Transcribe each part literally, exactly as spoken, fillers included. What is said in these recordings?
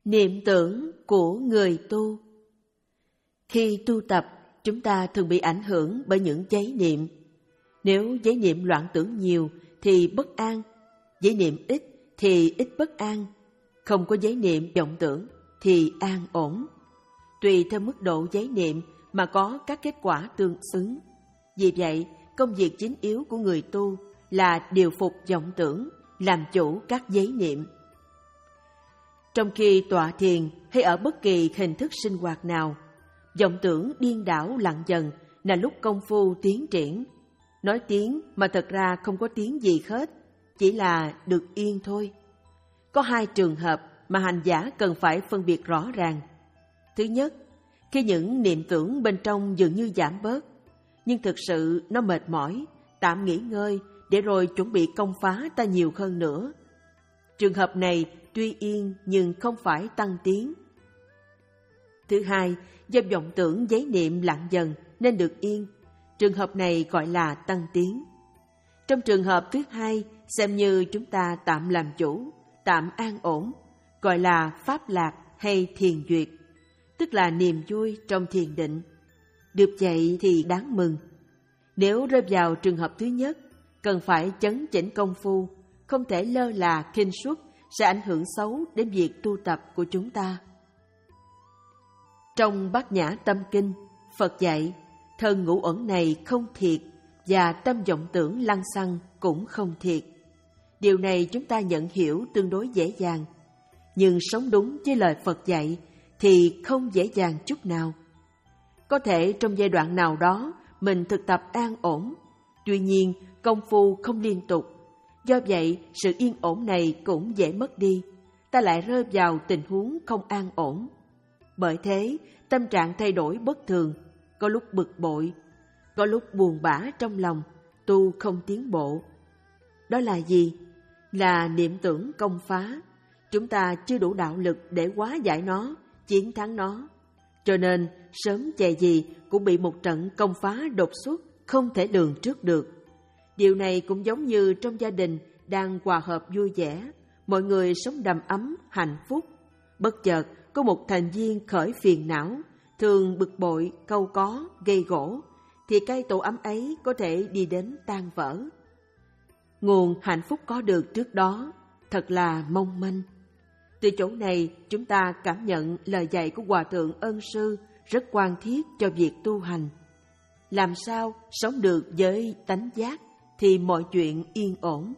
Niệm tưởng của người tu. Khi tu tập, chúng ta thường bị ảnh hưởng bởi những giấy niệm. Nếu giấy niệm loạn tưởng nhiều thì bất an, giấy niệm ít thì ít bất an, không có giấy niệm vọng tưởng thì an ổn. Tùy theo mức độ giấy niệm mà có các kết quả tương xứng. Vì vậy, công việc chính yếu của người tu là điều phục vọng tưởng, làm chủ các giấy niệm. Trong khi tọa thiền hay ở bất kỳ hình thức sinh hoạt nào, vọng tưởng điên đảo lặng dần là lúc công phu tiến triển. Nói tiếng mà thật ra không có tiếng gì hết, chỉ là được yên thôi. Có hai trường hợp mà hành giả cần phải phân biệt rõ ràng. Thứ nhất, khi những niệm tưởng bên trong dường như giảm bớt, nhưng thực sự nó mệt mỏi, tạm nghỉ ngơi để rồi chuẩn bị công phá ta nhiều hơn nữa. Trường hợp này tuy yên nhưng không phải tăng tiến. Thứ hai, do vọng tưởng giấy niệm lặng dần nên được yên. Trường hợp này gọi là tăng tiến. Trong trường hợp thứ hai, xem như chúng ta tạm làm chủ, tạm an ổn, gọi là pháp lạc hay thiền duyệt, tức là niềm vui trong thiền định. Được vậy thì đáng mừng. Nếu rơi vào trường hợp thứ nhất, cần phải chấn chỉnh công phu, không thể lơ là khinh suất sẽ ảnh hưởng xấu đến việc tu tập của chúng ta. Trong Bát Nhã Tâm Kinh, Phật dạy, thân ngũ uẩn này không thiệt và tâm vọng tưởng lăng xăng cũng không thiệt. Điều này chúng ta nhận hiểu tương đối dễ dàng, nhưng sống đúng với lời Phật dạy thì không dễ dàng chút nào. Có thể trong giai đoạn nào đó mình thực tập an ổn, tuy nhiên công phu không liên tục. Do vậy, sự yên ổn này cũng dễ mất đi, ta lại rơi vào tình huống không an ổn. Bởi thế, tâm trạng thay đổi bất thường, có lúc bực bội, có lúc buồn bã trong lòng, tu không tiến bộ. Đó là gì? Là niệm tưởng công phá. Chúng ta chưa đủ đạo lực để hóa giải nó, chiến thắng nó. Cho nên, sớm chè gì cũng bị một trận công phá đột xuất, không thể lường trước được. Điều này cũng giống như trong gia đình đang hòa hợp vui vẻ, mọi người sống đầm ấm, hạnh phúc. Bất chợt có một thành viên khởi phiền não, thường bực bội, cau có, gây gổ, thì cây tổ ấm ấy có thể đi đến tan vỡ. Nguồn hạnh phúc có được trước đó thật là mong manh. Từ chỗ này chúng ta cảm nhận lời dạy của Hòa Thượng Ân Sư rất quan thiết cho việc tu hành. Làm sao sống được với tánh giác thì mọi chuyện yên ổn.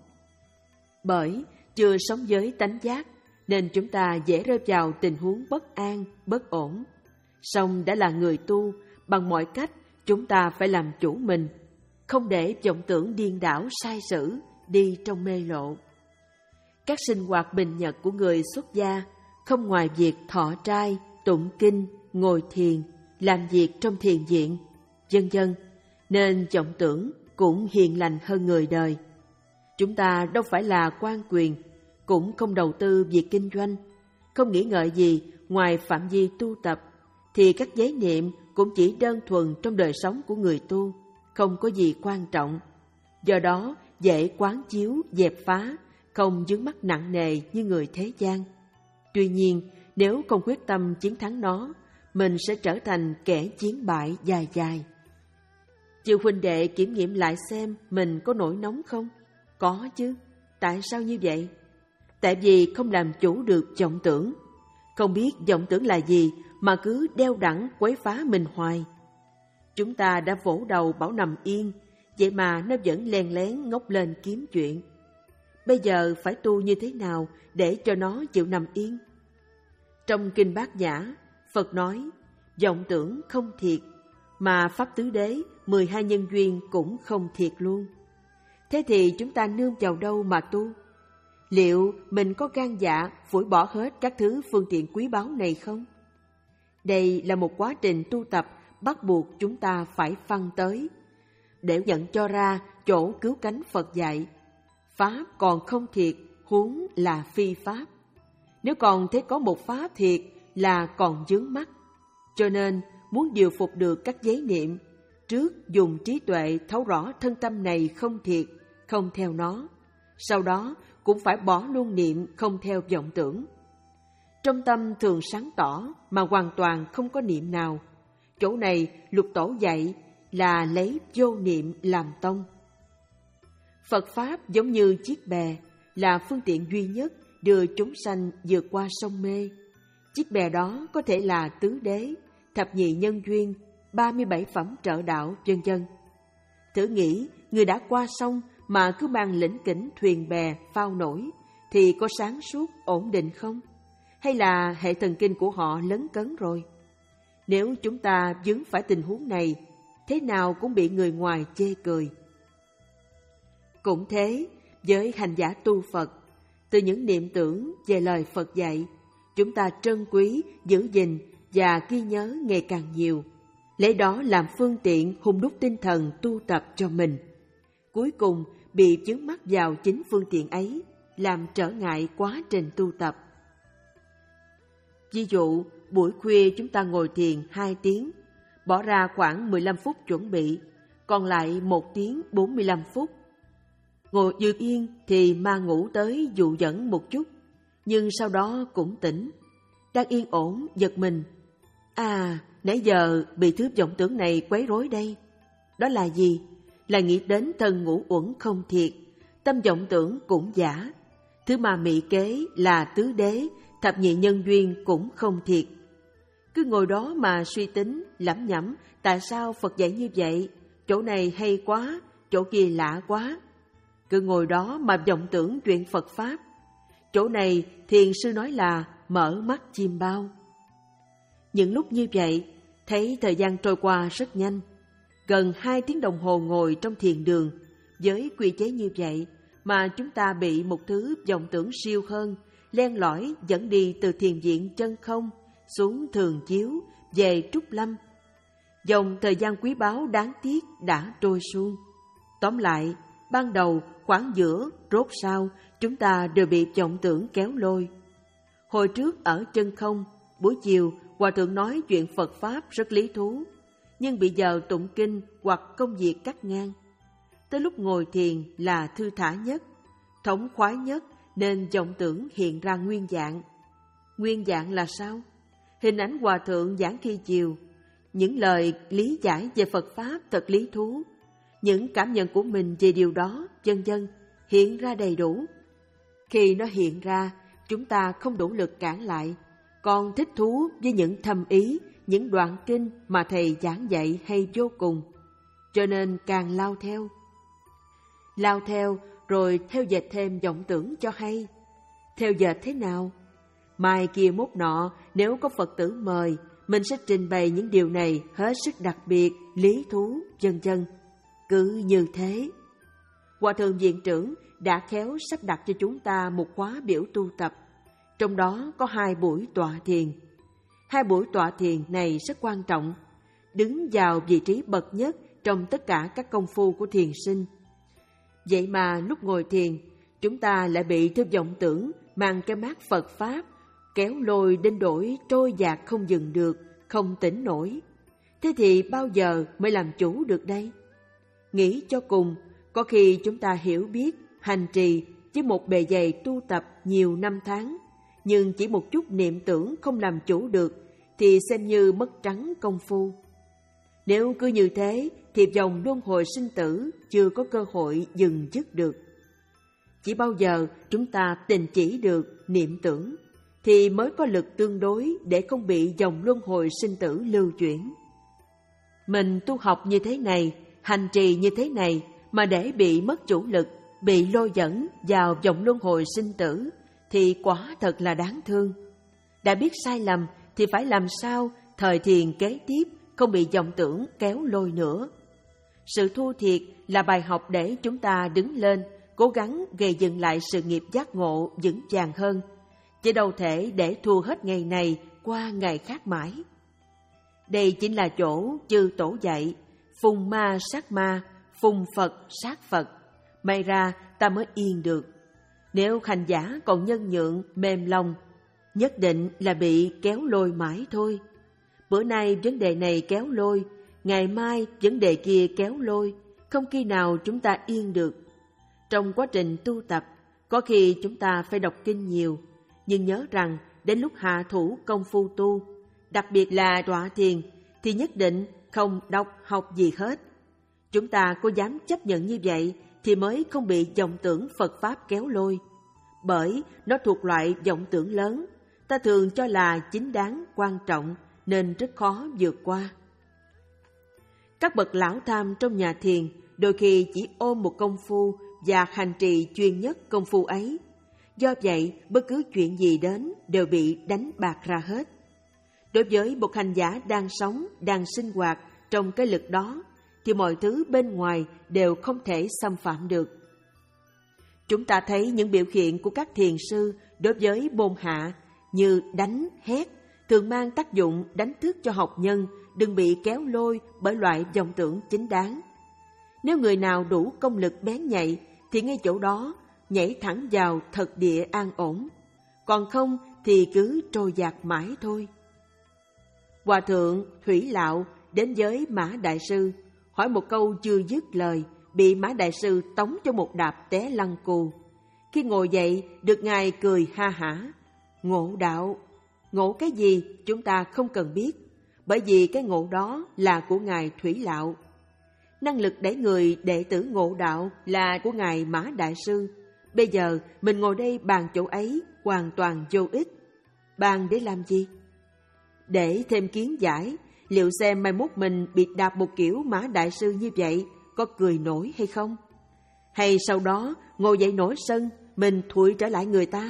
Bởi chưa sống với tánh giác nên chúng ta dễ rơi vào tình huống bất an, bất ổn. Song đã là người tu, bằng mọi cách chúng ta phải làm chủ mình, không để vọng tưởng điên đảo sai sử, đi trong mê lộ. Các sinh hoạt bình nhật của người xuất gia không ngoài việc thọ trai, tụng kinh, ngồi thiền, làm việc trong thiền viện, vân vân, nên vọng tưởng cũng hiền lành hơn người đời. Chúng ta đâu phải là quan quyền, cũng không đầu tư việc kinh doanh, không nghĩ ngợi gì ngoài phạm vi tu tập, thì các giấy niệm cũng chỉ đơn thuần trong đời sống của người tu, không có gì quan trọng. Do đó dễ quán chiếu, dẹp phá, không vướng mắc nặng nề như người thế gian. Tuy nhiên, nếu không quyết tâm chiến thắng nó, mình sẽ trở thành kẻ chiến bại dài dài. Chư huynh đệ kiểm nghiệm lại xem mình có nổi nóng không? Có chứ. Tại sao như vậy? Tại vì không làm chủ được vọng tưởng. Không biết vọng tưởng là gì mà cứ đeo đẳng quấy phá mình hoài. Chúng ta đã vỗ đầu bảo nằm yên, vậy mà nó vẫn len lén ngóc lên kiếm chuyện. Bây giờ phải tu như thế nào để cho nó chịu nằm yên? Trong Kinh Bát Nhã, Phật nói, vọng tưởng không thiệt, mà Pháp Tứ Đế, mười hai nhân duyên cũng không thiệt luôn. Thế thì chúng ta nương vào đâu mà tu? Liệu mình có gan dạ phủi bỏ hết các thứ phương tiện quý báu này không? Đây là một quá trình tu tập bắt buộc chúng ta phải phăng tới, để nhận cho ra chỗ cứu cánh Phật dạy. Pháp còn không thiệt, huống là phi Pháp. Nếu còn thấy có một Pháp thiệt là còn vướng mắc. Cho nên, muốn điều phục được các giấy niệm, trước dùng trí tuệ thấu rõ thân tâm này không thiệt, không theo nó. Sau đó cũng phải bỏ luôn niệm không theo vọng tưởng. trong tâm thường sáng tỏ mà hoàn toàn không có niệm nào. Chỗ này Lục Tổ dạy là lấy vô niệm làm tông. Phật Pháp giống như chiếc bè, là phương tiện duy nhất đưa chúng sanh vượt qua sông mê. Chiếc bè đó có thể là tứ đế, thập nhị nhân duyên, ba mươi bảy phẩm trợ đạo, vân vân. Thử nghĩ, người đã qua sông mà cứ mang lỉnh kỉnh thuyền bè phao nổi, thì có sáng suốt, ổn định không? Hay là hệ thần kinh của họ lấn cấn rồi? Nếu chúng ta vướng phải tình huống này, thế nào cũng bị người ngoài chê cười. Cũng thế, với hành giả tu Phật, từ những niệm tưởng về lời Phật dạy, chúng ta trân quý, giữ gìn và ghi nhớ ngày càng nhiều, lấy đó làm phương tiện hùng đúc tinh thần tu tập cho mình. Cuối cùng bị vướng mắc vào chính phương tiện ấy, làm trở ngại quá trình tu tập. Ví dụ, buổi khuya chúng ta ngồi thiền hai tiếng, bỏ ra khoảng mười lăm phút chuẩn bị, còn lại một tiếng bốn mươi lăm phút. Ngồi dự yên thì ma ngủ tới dụ dẫn một chút, nhưng sau đó cũng tỉnh. Đang yên ổn, giật mình. À, nãy giờ bị thứ vọng tưởng này quấy rối đây. Đó là gì? Là nghĩ đến thân ngũ uẩn không thiệt, tâm vọng tưởng cũng giả. Thứ mà mị kế là tứ đế, thập nhị nhân duyên cũng không thiệt. Cứ ngồi đó mà suy tính, lẩm nhẩm, tại sao Phật dạy như vậy? Chỗ này hay quá, chỗ kia lạ quá. Cứ ngồi đó mà vọng tưởng chuyện Phật Pháp. Chỗ này thiền sư nói là mở mắt chim bao. Những lúc như vậy, thấy thời gian trôi qua rất nhanh. Gần hai tiếng đồng hồ ngồi trong thiền đường, với quy chế như vậy mà chúng ta bị một thứ vọng tưởng siêu hơn, len lỏi dẫn đi từ thiền viện chân không xuống Thường Chiếu, về Trúc Lâm. Dòng thời gian quý báu đáng tiếc đã trôi suông. Tóm lại, ban đầu, khoảng giữa, rốt sau, chúng ta đều bị vọng tưởng kéo lôi. Hồi trước ở chân không, buổi chiều, Hòa Thượng nói chuyện Phật Pháp rất lý thú, nhưng bị giờ tụng kinh hoặc công việc cắt ngang. Tới lúc ngồi thiền là thư thả nhất, thống khoái nhất, nên vọng tưởng hiện ra nguyên dạng. Nguyên dạng là sao? Hình ảnh Hòa Thượng giảng khi chiều, những lời lý giải về Phật Pháp thật lý thú, những cảm nhận của mình về điều đó, vân vân, hiện ra đầy đủ. Khi nó hiện ra, chúng ta không đủ lực cản lại, còn thích thú với những thâm ý, những đoạn kinh mà Thầy giảng dạy hay vô cùng, cho nên càng lao theo. Lao theo rồi theo dệt thêm vọng tưởng cho hay. Theo dệt thế nào? Mai kia mốt nọ, nếu có Phật tử mời, mình sẽ trình bày những điều này hết sức đặc biệt, lý thú, vân vân. Cứ như thế. Hòa Thượng Viện Trưởng đã khéo sắp đặt cho chúng ta một khóa biểu tu tập, trong đó có hai buổi tọa thiền. Hai buổi tọa thiền này rất quan trọng, đứng vào vị trí bậc nhất trong tất cả các công phu của thiền sinh. Vậy mà lúc ngồi thiền, chúng ta lại bị thứ vọng tưởng mang cái mác Phật Pháp kéo lôi đến đổi trôi dạt không dừng được, không tỉnh nổi. Thế thì bao giờ mới làm chủ được đây? Nghĩ cho cùng, có khi chúng ta hiểu biết, hành trì với một bề dày tu tập nhiều năm tháng, nhưng chỉ một chút niệm tưởng không làm chủ được, thì xem như mất trắng công phu. Nếu cứ như thế, thì vòng luân hồi sinh tử chưa có cơ hội dừng dứt được. Chỉ bao giờ chúng ta tình chỉ được niệm tưởng, thì mới có lực tương đối để không bị dòng luân hồi sinh tử lưu chuyển. Mình tu học như thế này, hành trì như thế này, mà để bị mất chủ lực, bị lôi dẫn vào dòng luân hồi sinh tử, thì quả thật là đáng thương. Đã biết sai lầm thì phải làm sao thời thiền kế tiếp không bị vọng tưởng kéo lôi nữa. Sự thua thiệt là bài học để chúng ta đứng lên, cố gắng gây dựng lại sự nghiệp giác ngộ vững vàng hơn, chứ đâu thể để thua hết ngày này qua ngày khác mãi. Đây chính là chỗ chư tổ dạy, phùng ma sát ma, phùng Phật sát Phật, may ra ta mới yên được. Nếu hành giả còn nhân nhượng, mềm lòng, nhất định là bị kéo lôi mãi thôi. Bữa nay vấn đề này kéo lôi, ngày mai vấn đề kia kéo lôi, không khi nào chúng ta yên được. Trong quá trình tu tập, có khi chúng ta phải đọc kinh nhiều, nhưng nhớ rằng đến lúc hạ thủ công phu tu, đặc biệt là tọa thiền, thì nhất định không đọc học gì hết. Chúng ta có dám chấp nhận như vậy thì mới không bị vọng tưởng Phật Pháp kéo lôi. Bởi nó thuộc loại vọng tưởng lớn, ta thường cho là chính đáng, quan trọng nên rất khó vượt qua. Các bậc lão tham trong nhà thiền đôi khi chỉ ôm một công phu và hành trì chuyên nhất công phu ấy. Do vậy, bất cứ chuyện gì đến đều bị đánh bạc ra hết. Đối với một hành giả đang sống, đang sinh hoạt trong cái lực đó, thì mọi thứ bên ngoài đều không thể xâm phạm được. Chúng ta thấy những biểu hiện của các thiền sư đối với môn hạ như đánh, hét, thường mang tác dụng đánh thức cho học nhân đừng bị kéo lôi bởi loại vọng tưởng chính đáng. Nếu người nào đủ công lực bén nhạy thì ngay chỗ đó nhảy thẳng vào thật địa an ổn, còn không thì cứ trôi dạt mãi thôi. Hòa thượng Thủy Lạo đến với Mã Đại Sư, hỏi một câu chưa dứt lời, bị Mã Đại Sư tống cho một đạp té lăn cù. Khi ngồi dậy, được Ngài cười ha hả. Ngộ đạo, ngộ cái gì chúng ta không cần biết, bởi vì cái ngộ đó là của Ngài Thủy Lạo. Năng lực để người đệ tử ngộ đạo là của Ngài Mã Đại Sư. Bây giờ mình ngồi đây bàn chỗ ấy hoàn toàn vô ích. Bàn để làm gì? Để thêm kiến giải, liệu xem mai mốt mình bị đạp một kiểu Mã Đại Sư như vậy có cười nổi hay không? Hay sau đó ngồi dậy nổi sân, mình thụi trở lại người ta?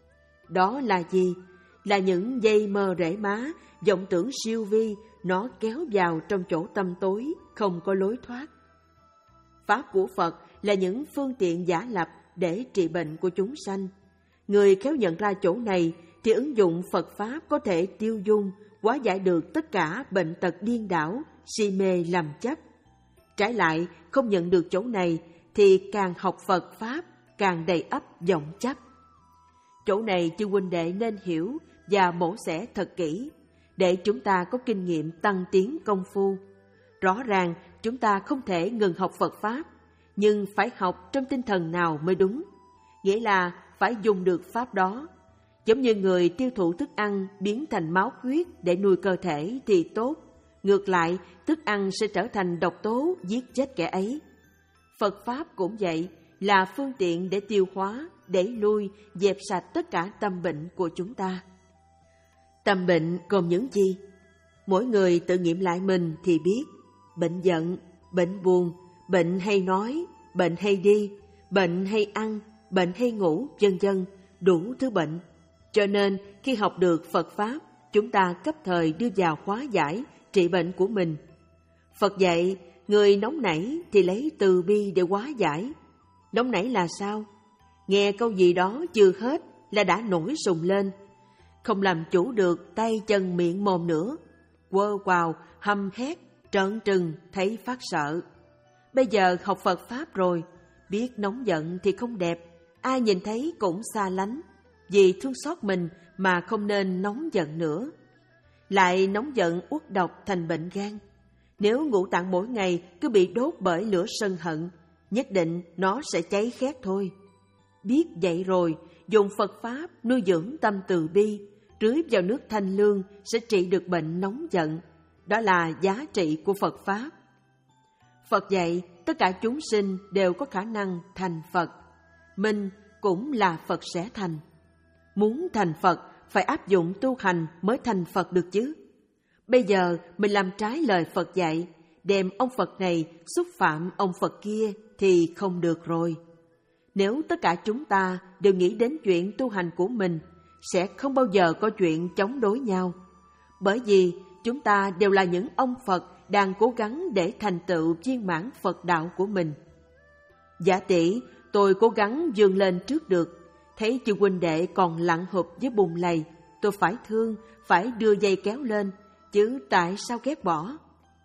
Đó là gì? Là những dây mơ rễ má, vọng tưởng siêu vi, nó kéo vào trong chỗ tâm tối, không có lối thoát. Pháp của Phật là những phương tiện giả lập để trị bệnh của chúng sanh. Người khéo nhận ra chỗ này thì ứng dụng Phật Pháp có thể tiêu dung, hóa giải được tất cả bệnh tật điên đảo, si mê lầm chấp. Trái lại, không nhận được chỗ này thì càng học Phật Pháp, càng đầy ắp vọng chấp. Chỗ này chư huynh đệ nên hiểu và mổ xẻ thật kỹ, để chúng ta có kinh nghiệm tăng tiến công phu. Rõ ràng chúng ta không thể ngừng học Phật Pháp, nhưng phải học trong tinh thần nào mới đúng, nghĩa là phải dùng được Pháp đó. Giống như người tiêu thụ thức ăn biến thành máu huyết để nuôi cơ thể thì tốt, ngược lại thức ăn sẽ trở thành độc tố giết chết kẻ ấy. Phật Pháp cũng vậy, là phương tiện để tiêu hóa, đẩy lui, dẹp sạch tất cả tâm bệnh của chúng ta. Tâm bệnh gồm những gì? Mỗi người tự nghiệm lại mình thì biết. Bệnh giận, bệnh buồn, bệnh hay nói, bệnh hay đi, bệnh hay ăn, bệnh hay ngủ, vân vân, đủ thứ bệnh. Cho nên khi học được Phật Pháp, chúng ta cấp thời đưa vào hóa giải, trị bệnh của mình. Phật dạy, người nóng nảy thì lấy từ bi để hóa giải. Nóng nảy là sao? Nghe câu gì đó chưa hết là đã nổi sùng lên, không làm chủ được tay chân miệng mồm nữa, quơ quào, hăm hét, trợn trừng, thấy phát sợ. Bây giờ học Phật Pháp rồi, biết nóng giận thì không đẹp, ai nhìn thấy cũng xa lánh, vì thương xót mình mà không nên nóng giận nữa. Lại nóng giận uất độc thành bệnh gan. Nếu ngũ tạng mỗi ngày cứ bị đốt bởi lửa sân hận, nhất định nó sẽ cháy khét thôi. Biết vậy rồi, dùng Phật Pháp nuôi dưỡng tâm từ bi, rưới vào nước thanh lương sẽ trị được bệnh nóng giận. Đó là giá trị của Phật Pháp. Phật dạy tất cả chúng sinh đều có khả năng thành Phật. Mình cũng là Phật sẽ thành. Muốn thành Phật phải áp dụng tu hành mới thành Phật được chứ. Bây giờ mình làm trái lời Phật dạy, đem ông Phật này xúc phạm ông Phật kia thì không được rồi. Nếu tất cả chúng ta đều nghĩ đến chuyện tu hành của mình, sẽ không bao giờ có chuyện chống đối nhau. Bởi vì chúng ta đều là những ông Phật đang cố gắng để thành tựu viên mãn Phật đạo của mình. Giả tỷ, tôi cố gắng vươn lên trước được, thấy chư huynh đệ còn lặn hụp với bùn lầy, tôi phải thương, phải đưa dây kéo lên, chứ tại sao ghét bỏ?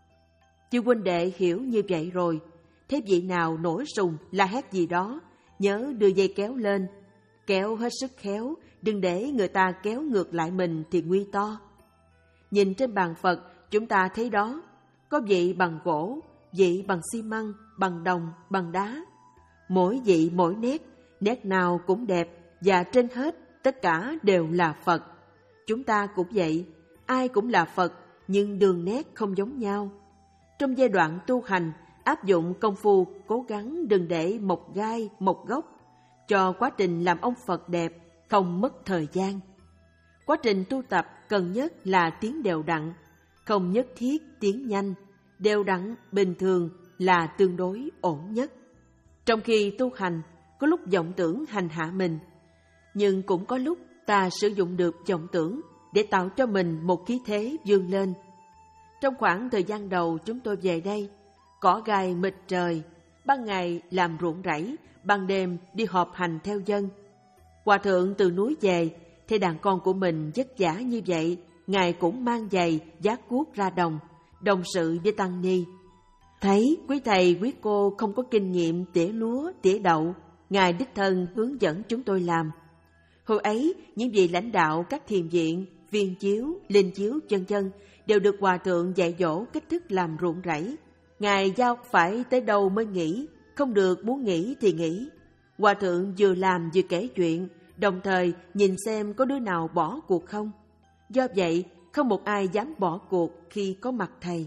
Chư huynh đệ hiểu như vậy rồi, thế vị nào nổi sùng la hét gì đó, nhớ đưa dây kéo lên, kéo hết sức khéo, đừng để người ta kéo ngược lại mình thì nguy to. Nhìn trên bàn Phật, chúng ta thấy đó, có vị bằng gỗ, vị bằng xi măng, bằng đồng, bằng đá. Mỗi vị mỗi nét, nét nào cũng đẹp, và trên hết tất cả đều là Phật. chúng ta cũng vậy, ai cũng là Phật, nhưng đường nét không giống nhau. Trong giai đoạn tu hành, áp dụng công phu cố gắng đừng để một gai, một gốc, cho quá trình làm ông Phật đẹp, không mất thời gian. Quá trình tu tập cần nhất là tiến đều đặn, không nhất thiết tiến nhanh, đều đặn bình thường là tương đối ổn nhất. Trong khi tu hành, có lúc vọng tưởng hành hạ mình, nhưng cũng có lúc ta sử dụng được vọng tưởng để tạo cho mình một khí thế vươn lên. Trong khoảng thời gian đầu chúng tôi về đây, cỏ gai mịt trời, ban ngày làm ruộng rẫy, ban đêm đi họp hành theo dân. Hòa thượng từ núi về, thấy đàn con của mình vất vả như vậy, Ngài cũng mang giày, vác cuốc ra đồng, đồng sự với tăng ni. Thấy quý thầy quý cô không có kinh nghiệm tỉa lúa, tỉa đậu, Ngài đích thân hướng dẫn chúng tôi làm. Hồi ấy, những vị lãnh đạo các thiền viện, viên chiếu, linh chiếu, vân vân đều được Hòa thượng dạy dỗ cách thức làm ruộng rẫy. Ngài giao phải tới đâu mới nghỉ, không được muốn nghỉ thì nghỉ. Hòa thượng vừa làm vừa kể chuyện, đồng thời nhìn xem có đứa nào bỏ cuộc không. Do vậy, không một ai dám bỏ cuộc khi có mặt thầy.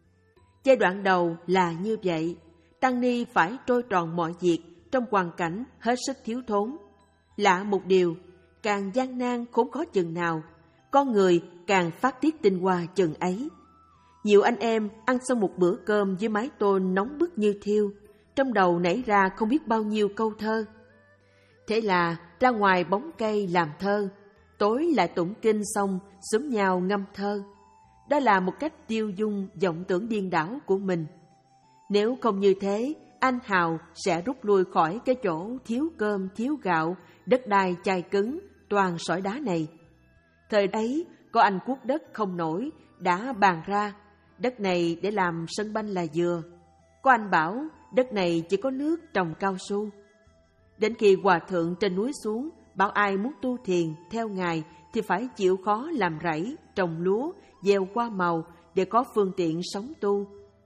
Giai đoạn đầu là như vậy, tăng ni phải trôi tròn mọi việc trong hoàn cảnh hết sức thiếu thốn. Lạ một điều, càng gian nan khốn khó chừng nào, con người càng phát tiết tinh hoa chừng ấy. Nhiều anh em ăn xong một bữa cơm với mái tôn nóng bức như thiêu, trong đầu nảy ra không biết bao nhiêu câu thơ. Thế là ra ngoài bóng cây làm thơ, tối lại tụng kinh xong xúm nhau ngâm thơ. Đó là một cách tiêu dung vọng tưởng điên đảo của mình. Nếu không như thế, anh Hào sẽ rút lui khỏi cái chỗ thiếu cơm thiếu gạo, đất đai chai cứng, toàn sỏi đá này. Thời ấy, có anh cuốc đất không nổi, đã bàn ra, đất này để làm sân banh là vừa. Có anh bảo, đất này chỉ có nước trồng cao su. Đến khi Hòa thượng trên núi xuống, bảo ai muốn tu thiền theo Ngài thì phải chịu khó làm rẫy, trồng lúa, gieo hoa màu để có phương tiện sống tu.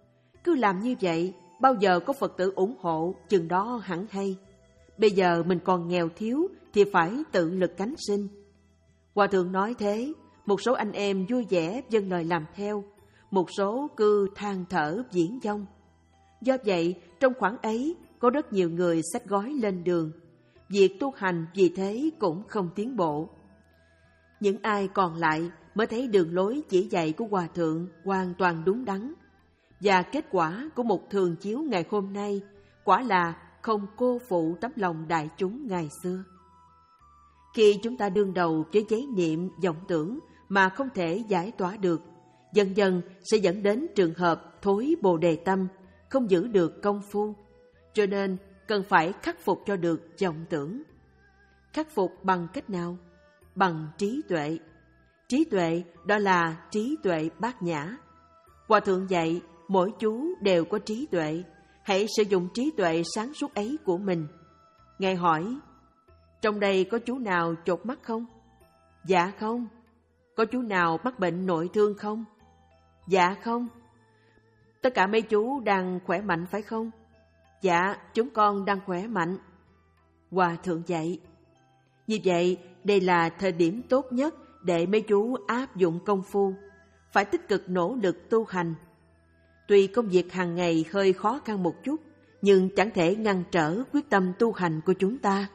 Cứ làm như vậy, bao giờ có Phật tử ủng hộ, chừng đó hẳn hay. Bây giờ mình còn nghèo thiếu thì phải tự lực cánh sinh. Hòa thượng nói thế, một số anh em vui vẻ vâng lời làm theo, một số cứ than thở viển vông. Do vậy, trong khoảng ấy, có rất nhiều người xách gói lên đường. Việc tu hành vì thế cũng không tiến bộ. Những ai còn lại mới thấy đường lối chỉ dạy của Hòa thượng hoàn toàn đúng đắn. Và kết quả của một thường chiếu ngày hôm nay quả là không cô phụ tấm lòng đại chúng ngày xưa. Khi chúng ta đương đầu với giấy niệm, vọng tưởng mà không thể giải tỏa được, dần dần sẽ dẫn đến trường hợp thối bồ đề tâm, không giữ được công phu. Cho nên cần phải khắc phục cho được vọng tưởng. Khắc phục bằng cách nào? Bằng trí tuệ. Trí tuệ đó là trí tuệ bát nhã. Hòa thượng dạy mỗi chú đều có trí tuệ, hãy sử dụng trí tuệ sáng suốt ấy của mình. Ngài hỏi, trong đây có chú nào chột mắt không? Dạ không. Có chú nào mắc bệnh nội thương không? Dạ không. Tất cả mấy chú đang khỏe mạnh phải không? Dạ, chúng con đang khỏe mạnh. Hòa thượng dạy, như vậy đây là thời điểm tốt nhất để mấy chú áp dụng công phu, phải tích cực nỗ lực tu hành. Tuy công việc hàng ngày hơi khó khăn một chút, nhưng chẳng thể ngăn trở quyết tâm tu hành của chúng ta.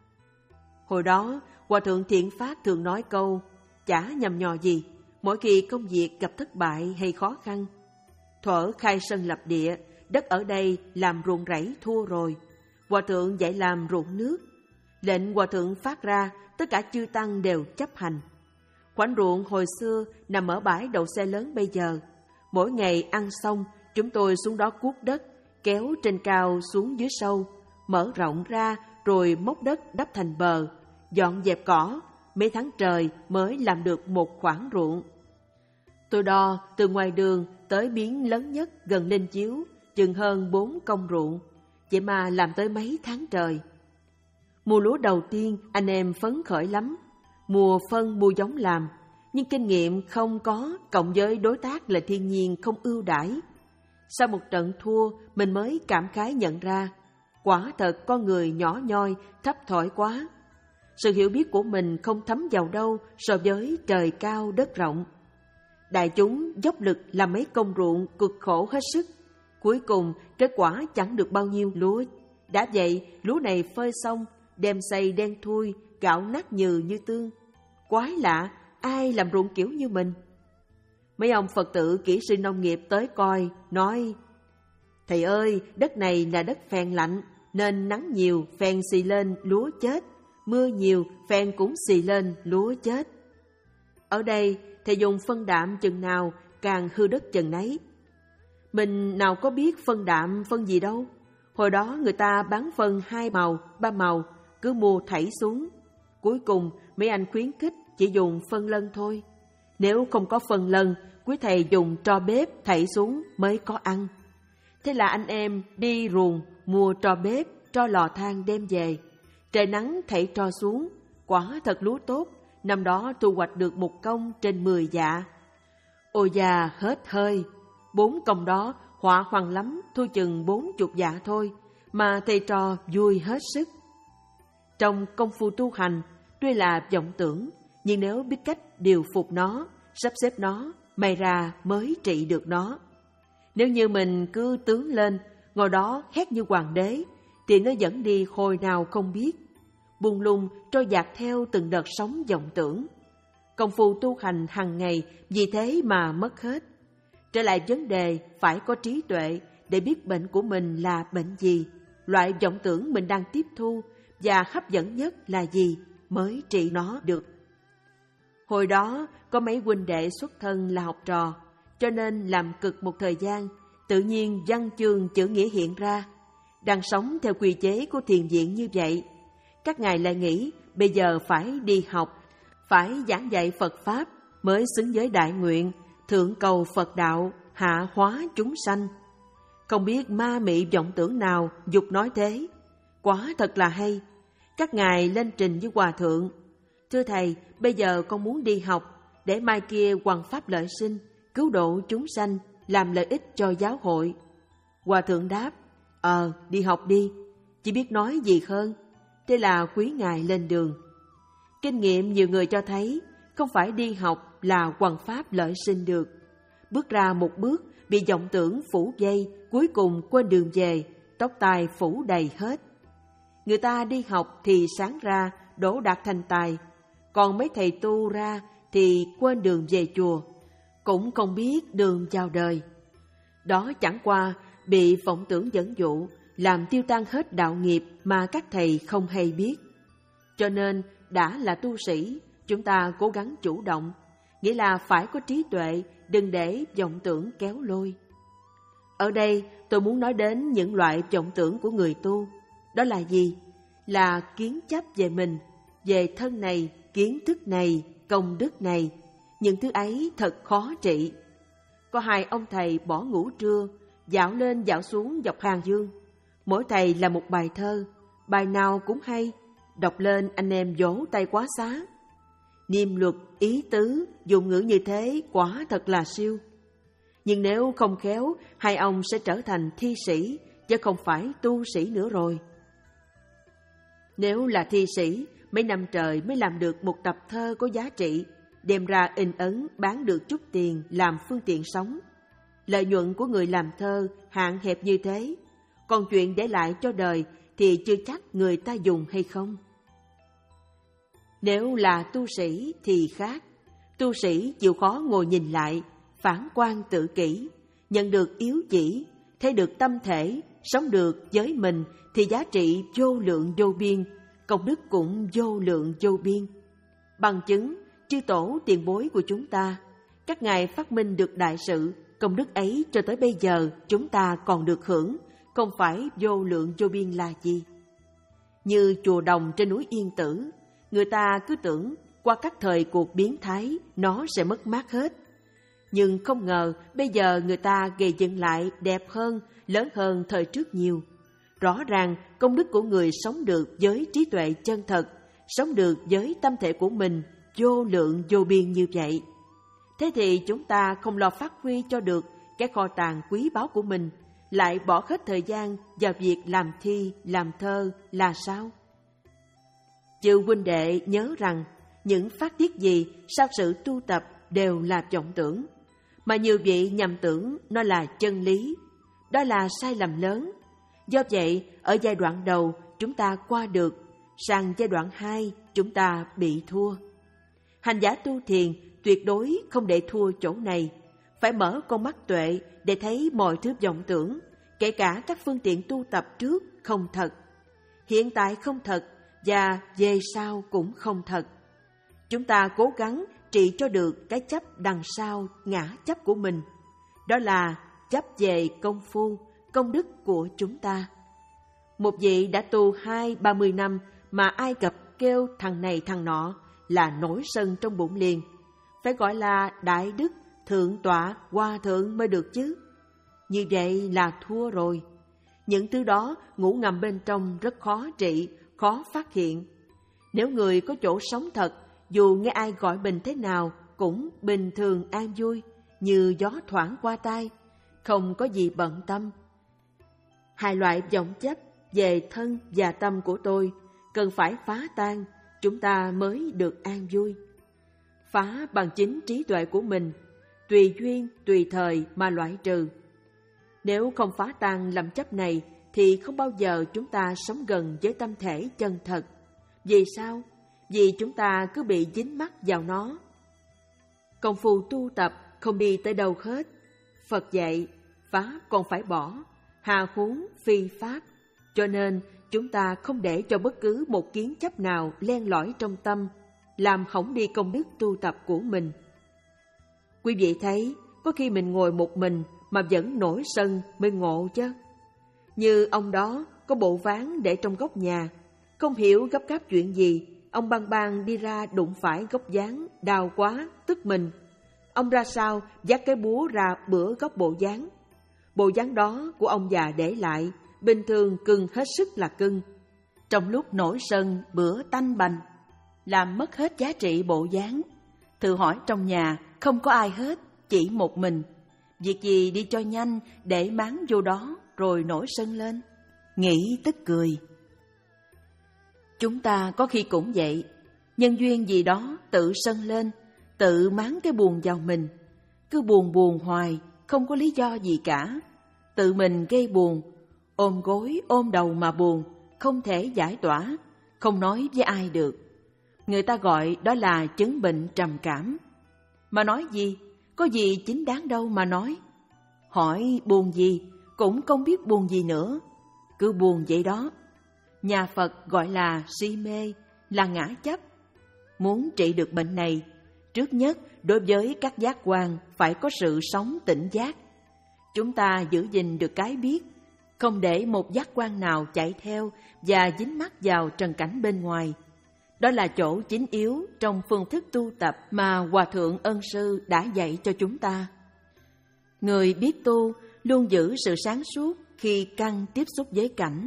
Hồi đó, Hòa thượng Thiện Phát thường nói câu, chả nhầm nhò gì, mỗi khi công việc gặp thất bại hay khó khăn. Thuở khai sơn lập địa, đất ở đây làm ruộng rẫy thua rồi. Hòa thượng dạy làm ruộng nước. Lệnh Hòa thượng phát ra, tất cả chư tăng đều chấp hành. Khoảnh ruộng hồi xưa nằm ở bãi đậu xe lớn bây giờ. Mỗi ngày ăn xong, chúng tôi xuống đó cuốc đất, kéo trên cao xuống dưới sâu, mở rộng ra rồi móc đất đắp thành bờ, dọn dẹp cỏ. Mấy tháng trời mới làm được một khoảng ruộng. Tôi đo từ ngoài đường tới miếng lớn nhất gần Linh Chiếu, chừng hơn bốn công ruộng, vậy mà làm tới mấy tháng trời. Mùa lúa đầu tiên anh em phấn khởi lắm, mùa phân mua giống làm, nhưng kinh nghiệm không có, cộng với đối tác là thiên nhiên không ưu đãi. Sau một trận thua, mình mới cảm khái nhận ra, quả thật con người nhỏ nhoi, thấp thỏi quá. Sự hiểu biết của mình không thấm vào đâu so với trời cao đất rộng. Đại chúng dốc lực làm mấy công ruộng cực khổ hết sức. Cuối cùng kết quả chẳng được bao nhiêu lúa. Đã vậy lúa này phơi xong, đem xay đen thui, gạo nát nhừ như tương. Quái lạ, ai làm ruộng kiểu như mình? Mấy ông Phật tử kỹ sư nông nghiệp tới coi, nói: thầy ơi, đất này là đất phèn lạnh, nên nắng nhiều phèn xì lên lúa chết, mưa nhiều phèn cũng xì lên lúa chết. Ở đây thầy dùng phân đạm chừng nào càng hư đất chừng nấy. Mình nào có biết phân đạm phân gì đâu. Hồi đó người ta bán phân hai màu, ba màu, cứ mua thảy xuống. Cuối cùng mấy anh khuyến khích chỉ dùng phân lân thôi. Nếu không có phân lân, quý thầy dùng tro bếp thảy xuống mới có ăn. Thế là anh em đi ruộng mua tro bếp, tro lò than đem về. Trời nắng thảy tro xuống, quả thật lúa tốt. Năm đó thu hoạch được một công trên mười dạ. Ôi già hết hơi. Bốn công đó họa hoằng lắm, thu chừng bốn chục dạ thôi, mà thầy trò vui hết sức. Trong công phu tu hành, tuy là vọng tưởng, nhưng nếu biết cách điều phục nó, sắp xếp nó, may ra mới trị được nó. Nếu như mình cứ tướng lên, ngồi đó hét như hoàng đế, thì nó dẫn đi hồi nào không biết, buông lung trôi dạt theo từng đợt sóng vọng tưởng. Công phu tu hành hàng ngày vì thế mà mất hết. Trở lại vấn đề phải có trí tuệ để biết bệnh của mình là bệnh gì, loại vọng tưởng mình đang tiếp thu và hấp dẫn nhất là gì mới trị nó được. Hồi đó có mấy huynh đệ xuất thân là học trò, cho nên làm cực một thời gian, tự nhiên văn chương chữ nghĩa hiện ra. Đang sống theo quy chế của thiền viện như vậy, các ngài lại nghĩ bây giờ phải đi học, phải giảng dạy Phật Pháp mới xứng với đại nguyện, thượng cầu Phật đạo, hạ hóa chúng sanh. Không biết ma mị vọng tưởng nào dục nói thế. Quả thật là hay. Các ngài lên trình với Hòa Thượng: thưa thầy, bây giờ con muốn đi học, để mai kia hoằng pháp lợi sinh, cứu độ chúng sanh, làm lợi ích cho giáo hội. Hòa Thượng đáp: Ờ, đi học đi, chỉ biết nói gì hơn. Thế là quý ngài lên đường. Kinh nghiệm nhiều người cho thấy, không phải đi học là hoằng pháp lợi sinh được. Bước ra một bước, bị vọng tưởng phủ vây, cuối cùng quên đường về, tóc tai phủ đầy hết. Người ta đi học thì sáng ra, đỗ đạt thành tài, còn mấy thầy tu ra thì quên đường về chùa, cũng không biết đường vào đời. Đó chẳng qua bị vọng tưởng dẫn dụ, làm tiêu tan hết đạo nghiệp mà các thầy không hay biết. Cho nên đã là tu sĩ, chúng ta cố gắng chủ động, nghĩa là phải có trí tuệ, đừng để vọng tưởng kéo lôi. Ở đây tôi muốn nói đến những loại vọng tưởng của người tu. Đó là gì? Là kiến chấp về mình, về thân này, kiến thức này, công đức này. Những thứ ấy thật khó trị. Có hai ông thầy bỏ ngủ trưa, dạo lên dạo xuống dọc Hàng Dương. Mỗi thầy là một bài thơ, bài nào cũng hay, đọc lên anh em vỗ tay quá xá. Niệm luật, ý tứ, dùng ngữ như thế quả thật là siêu. Nhưng nếu không khéo, hai ông sẽ trở thành thi sĩ, chứ không phải tu sĩ nữa rồi. Nếu là thi sĩ, mấy năm trời mới làm được một tập thơ có giá trị, đem ra in ấn bán được chút tiền làm phương tiện sống. Lợi nhuận của người làm thơ hạn hẹp như thế, còn chuyện để lại cho đời thì chưa chắc người ta dùng hay không. Nếu là tu sĩ thì khác. Tu sĩ chịu khó ngồi nhìn lại, phản quan tự kỷ, nhận được yếu chỉ, thấy được tâm thể, sống được với mình thì giá trị vô lượng vô biên, công đức cũng vô lượng vô biên. Bằng chứng, chư tổ tiền bối của chúng ta, các ngài phát minh được đại sự, công đức ấy cho tới bây giờ chúng ta còn được hưởng, không phải vô lượng vô biên là gì. Như chùa Đồng trên núi Yên Tử, người ta cứ tưởng qua các thời cuộc biến thái nó sẽ mất mát hết. Nhưng không ngờ bây giờ người ta gây dựng lại đẹp hơn, lớn hơn thời trước nhiều. Rõ ràng công đức của người sống được với trí tuệ chân thật, sống được với tâm thể của mình vô lượng vô biên như vậy. Thế thì chúng ta không lo phát huy cho được cái kho tàng quý báu của mình, lại bỏ hết thời gian vào việc làm thi, làm thơ là sao? Chư huynh đệ nhớ rằng những phát tiết gì sau sự tu tập đều là vọng tưởng, mà nhiều vị nhầm tưởng nó là chân lý. Đó là sai lầm lớn. Do vậy, ở giai đoạn đầu chúng ta qua được, sang giai đoạn hai chúng ta bị thua. Hành giả tu thiền tuyệt đối không để thua chỗ này, phải mở con mắt tuệ để thấy mọi thứ vọng tưởng, kể cả các phương tiện tu tập trước không thật, hiện tại không thật và về sau cũng không thật. Chúng ta cố gắng trị cho được cái chấp đằng sau ngã chấp của mình, đó là chấp về công phu, công đức của chúng ta. Một vị đã tu hai ba mươi năm mà ai gặp kêu thằng này thằng nọ là nổi sân trong bụng liền, phải gọi là đại đức, thượng tọa, hòa thượng mới được chứ. Như vậy là thua rồi. Những thứ đó ngủ ngầm bên trong rất khó trị, khó phát hiện. Nếu người có chỗ sống thật, dù nghe ai gọi mình thế nào cũng bình thường an vui, như gió thoảng qua tai, không có gì bận tâm. Hai loại vọng chấp về thân và tâm của tôi cần phải phá tan, chúng ta mới được an vui. Phá bằng chính trí tuệ của mình, tùy duyên, tùy thời mà loại trừ. Nếu không phá tan lầm chấp này thì không bao giờ chúng ta sống gần với tâm thể chân thật. Vì sao? Vì chúng ta cứ bị dính mắc vào nó. Công phu tu tập không đi tới đâu hết. Phật dạy, phá còn phải bỏ, hà huống phi pháp. Cho nên chúng ta không để cho bất cứ một kiến chấp nào len lỏi trong tâm, làm hỏng đi công đức tu tập của mình. Quý vị thấy, có khi mình ngồi một mình mà vẫn nổi sân mới ngộ chứ. Như ông đó có bộ ván để trong góc nhà, không hiểu gấp gáp chuyện gì, ông băng băng đi ra đụng phải gốc ván, đau quá, tức mình. Ông ra sau vác cái búa ra bữa góc bộ ván. Bộ ván đó của ông già để lại, bình thường cưng hết sức là cưng. Trong lúc nổi sân bữa tanh bành, làm mất hết giá trị bộ ván. Thử hỏi trong nhà không có ai hết, chỉ một mình. Việc gì đi cho nhanh để máng vô đó rồi nổi sân lên. Nghĩ tức cười. Chúng ta có khi cũng vậy, nhân duyên gì đó tự sân lên, tự máng cái buồn vào mình. Cứ buồn buồn hoài, không có lý do gì cả. Tự mình gây buồn, ôm gối ôm đầu mà buồn, không thể giải tỏa, không nói với ai được. Người ta gọi đó là chứng bệnh trầm cảm. Mà nói gì, có gì chính đáng đâu mà nói. Hỏi buồn gì, cũng không biết buồn gì nữa, cứ buồn vậy đó. Nhà Phật gọi là si mê, là ngã chấp. Muốn trị được bệnh này, trước nhất đối với các giác quan phải có sự sống tỉnh giác. Chúng ta giữ gìn được cái biết, không để một giác quan nào chạy theo và dính mắc vào trần cảnh bên ngoài. Đó là chỗ chính yếu trong phương thức tu tập mà Hòa Thượng Ân Sư đã dạy cho chúng ta. Người biết tu luôn giữ sự sáng suốt khi căn tiếp xúc với cảnh.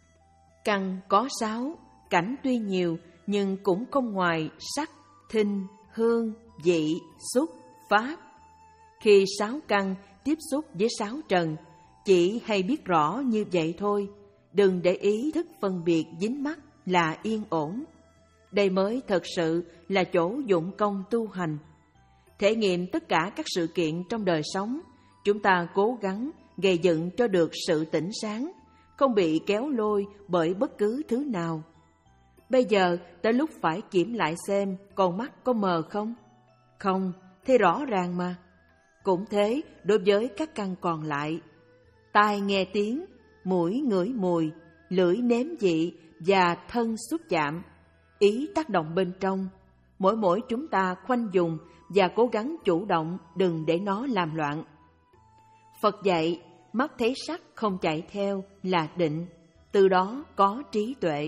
Căn có sáu, cảnh tuy nhiều nhưng cũng không ngoài sắc, thinh, hương, vị, xúc, pháp. Khi sáu căn tiếp xúc với sáu trần, chỉ hay biết rõ như vậy thôi, đừng để ý thức phân biệt dính mắc là yên ổn. Đây mới thật sự là chỗ dụng công tu hành. Thể nghiệm tất cả các sự kiện trong đời sống, chúng ta cố gắng gây dựng cho được sự tỉnh sáng, không bị kéo lôi bởi bất cứ thứ nào. Bây giờ tới lúc phải kiểm lại xem con mắt có mờ không? Không, thế rõ ràng mà. Cũng thế đối với các căn còn lại. Tai nghe tiếng, mũi ngửi mùi, lưỡi nếm vị và thân xúc chạm, ý tác động bên trong. Mỗi mỗi chúng ta khoanh dùng và cố gắng chủ động, đừng để nó làm loạn. Phật dạy, mắt thấy sắc không chạy theo là định, từ đó có trí tuệ.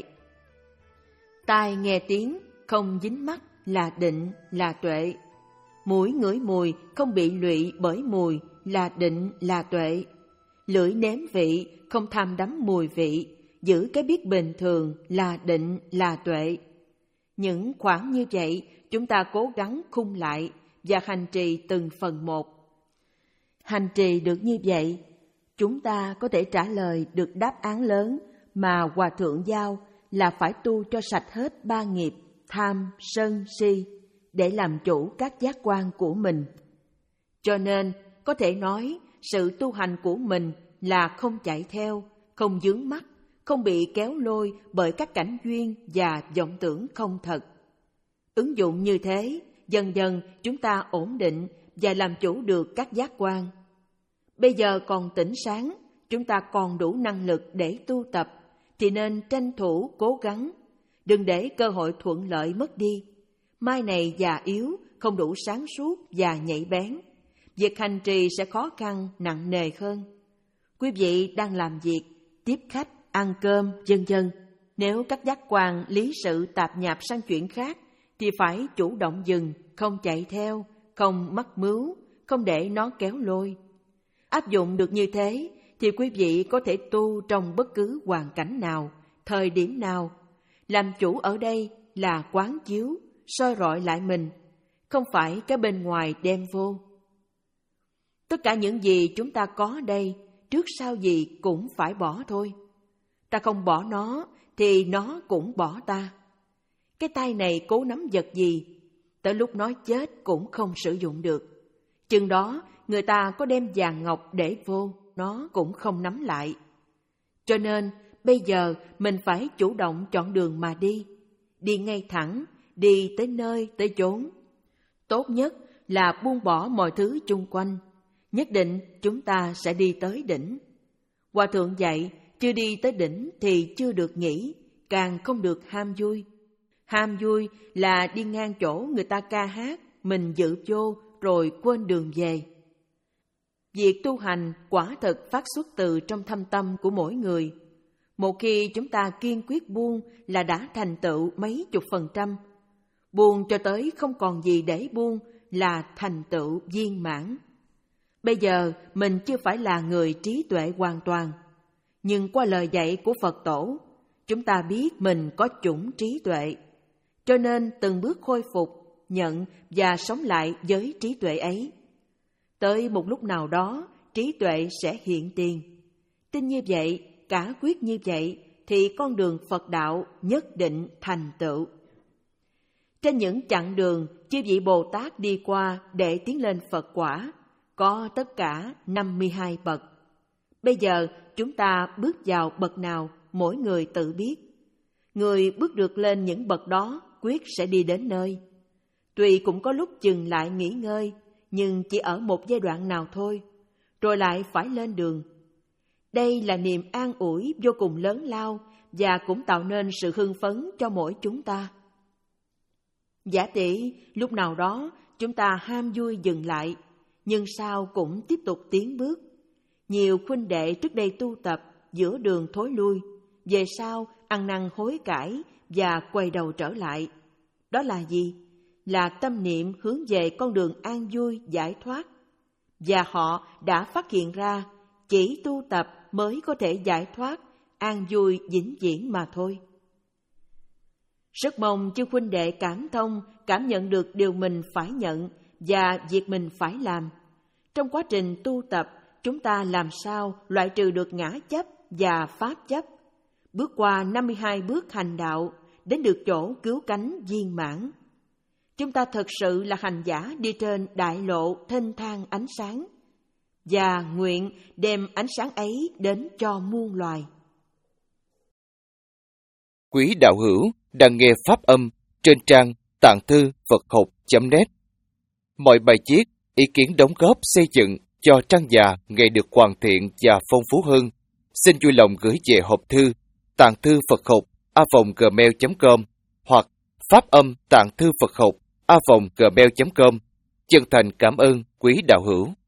Tai nghe tiếng không dính mắc là định, là tuệ. Mũi ngửi mùi không bị lụy bởi mùi là định, là tuệ. Lưỡi nếm vị không tham đắm mùi vị, giữ cái biết bình thường là định, là tuệ. Những khoảng như vậy chúng ta cố gắng khung lại và hành trì từng phần một. Hành trì được như vậy, chúng ta có thể trả lời được đáp án lớn mà Hòa Thượng giao là phải tu cho sạch hết ba nghiệp tham, sân, si để làm chủ các giác quan của mình. Cho nên, có thể nói sự tu hành của mình là không chạy theo, không vướng mắc, không bị kéo lôi bởi các cảnh duyên và vọng tưởng không thật. Ứng dụng như thế, dần dần chúng ta ổn định và làm chủ được các giác quan. Bây giờ còn tỉnh sáng, chúng ta còn đủ năng lực để tu tập, thì nên tranh thủ cố gắng, đừng để cơ hội thuận lợi mất đi. Mai này già yếu, không đủ sáng suốt và nhạy bén, việc hành trì sẽ khó khăn, nặng nề hơn. Quý vị đang làm việc, tiếp khách, ăn cơm, vân vân. Nếu các giác quan lý sự tạp nhạp sang chuyện khác, thì phải chủ động dừng, không chạy theo, không mắc mứu, không để nó kéo lôi. Áp dụng được như thế, thì quý vị có thể tu trong bất cứ hoàn cảnh nào, thời điểm nào. Làm chủ ở đây là quán chiếu, soi rọi lại mình, không phải cái bên ngoài đem vô. Tất cả những gì chúng ta có đây, trước sau gì cũng phải bỏ thôi. Ta không bỏ nó, thì nó cũng bỏ ta. Cái tay này cố nắm vật gì, tới lúc nó chết cũng không sử dụng được. Chừng đó, người ta có đem vàng ngọc để vô, nó cũng không nắm lại. Cho nên, bây giờ mình phải chủ động chọn đường mà đi. Đi ngay thẳng, đi tới nơi, tới chốn. Tốt nhất là buông bỏ mọi thứ chung quanh. Nhất định chúng ta sẽ đi tới đỉnh. Hòa thượng dạy, chưa đi tới đỉnh thì chưa được nghỉ, càng không được ham vui. Ham vui là đi ngang chỗ người ta ca hát, mình dự vô rồi quên đường về. Việc tu hành quả thực phát xuất từ trong thâm tâm của mỗi người. Một khi chúng ta kiên quyết buông là đã thành tựu mấy chục phần trăm. Buông cho tới không còn gì để buông là thành tựu viên mãn. Bây giờ mình chưa phải là người trí tuệ hoàn toàn, nhưng qua lời dạy của Phật Tổ, chúng ta biết mình có chủng trí tuệ, cho nên từng bước khôi phục, nhận và sống lại với trí tuệ ấy. Tới một lúc nào đó, trí tuệ sẽ hiện tiền. Tin như vậy, cả quyết như vậy, thì con đường Phật đạo nhất định thành tựu. Trên những chặng đường chư vị Bồ Tát đi qua để tiến lên Phật quả, có tất cả năm mươi hai bậc. Bây giờ chúng ta bước vào bậc nào, mỗi người tự biết. Người bước được lên những bậc đó quyết sẽ đi đến nơi. Tuy cũng có lúc dừng lại nghỉ ngơi, nhưng chỉ ở một giai đoạn nào thôi, rồi lại phải lên đường. Đây là niềm an ủi vô cùng lớn lao và cũng tạo nên sự hưng phấn cho mỗi chúng ta. Giả tỷ lúc nào đó chúng ta ham vui dừng lại, nhưng sau cũng tiếp tục tiến bước. Nhiều huynh đệ trước đây tu tập giữa đường thối lui, về sau ăn năn hối cải và quay đầu trở lại. Đó là gì? Là tâm niệm hướng về con đường an vui giải thoát. Và họ đã phát hiện ra chỉ tu tập mới có thể giải thoát, an vui vĩnh viễn mà thôi. Rất mong chư huynh đệ cảm thông, cảm nhận được điều mình phải nhận và việc mình phải làm. Trong quá trình tu tập, chúng ta làm sao loại trừ được ngã chấp và pháp chấp, bước qua năm mươi hai bước hành đạo, đến được chỗ cứu cánh viên mãn. Chúng ta thật sự là hành giả đi trên đại lộ thênh thang ánh sáng, và nguyện đem ánh sáng ấy đến cho muôn loài. Quý đạo hữu đang nghe pháp âm trên trang tạng thư Phật học chấm net. Mọi bài viết, ý kiến đóng góp xây dựng cho trang già ngày được hoàn thiện và phong phú hơn, xin vui lòng gửi về hộp thư tạng thư Phật học a còng gmail chấm com hoặc pháp âm tạng thư Phật học a còng gmail chấm com. Chân thành cảm ơn quý đạo hữu.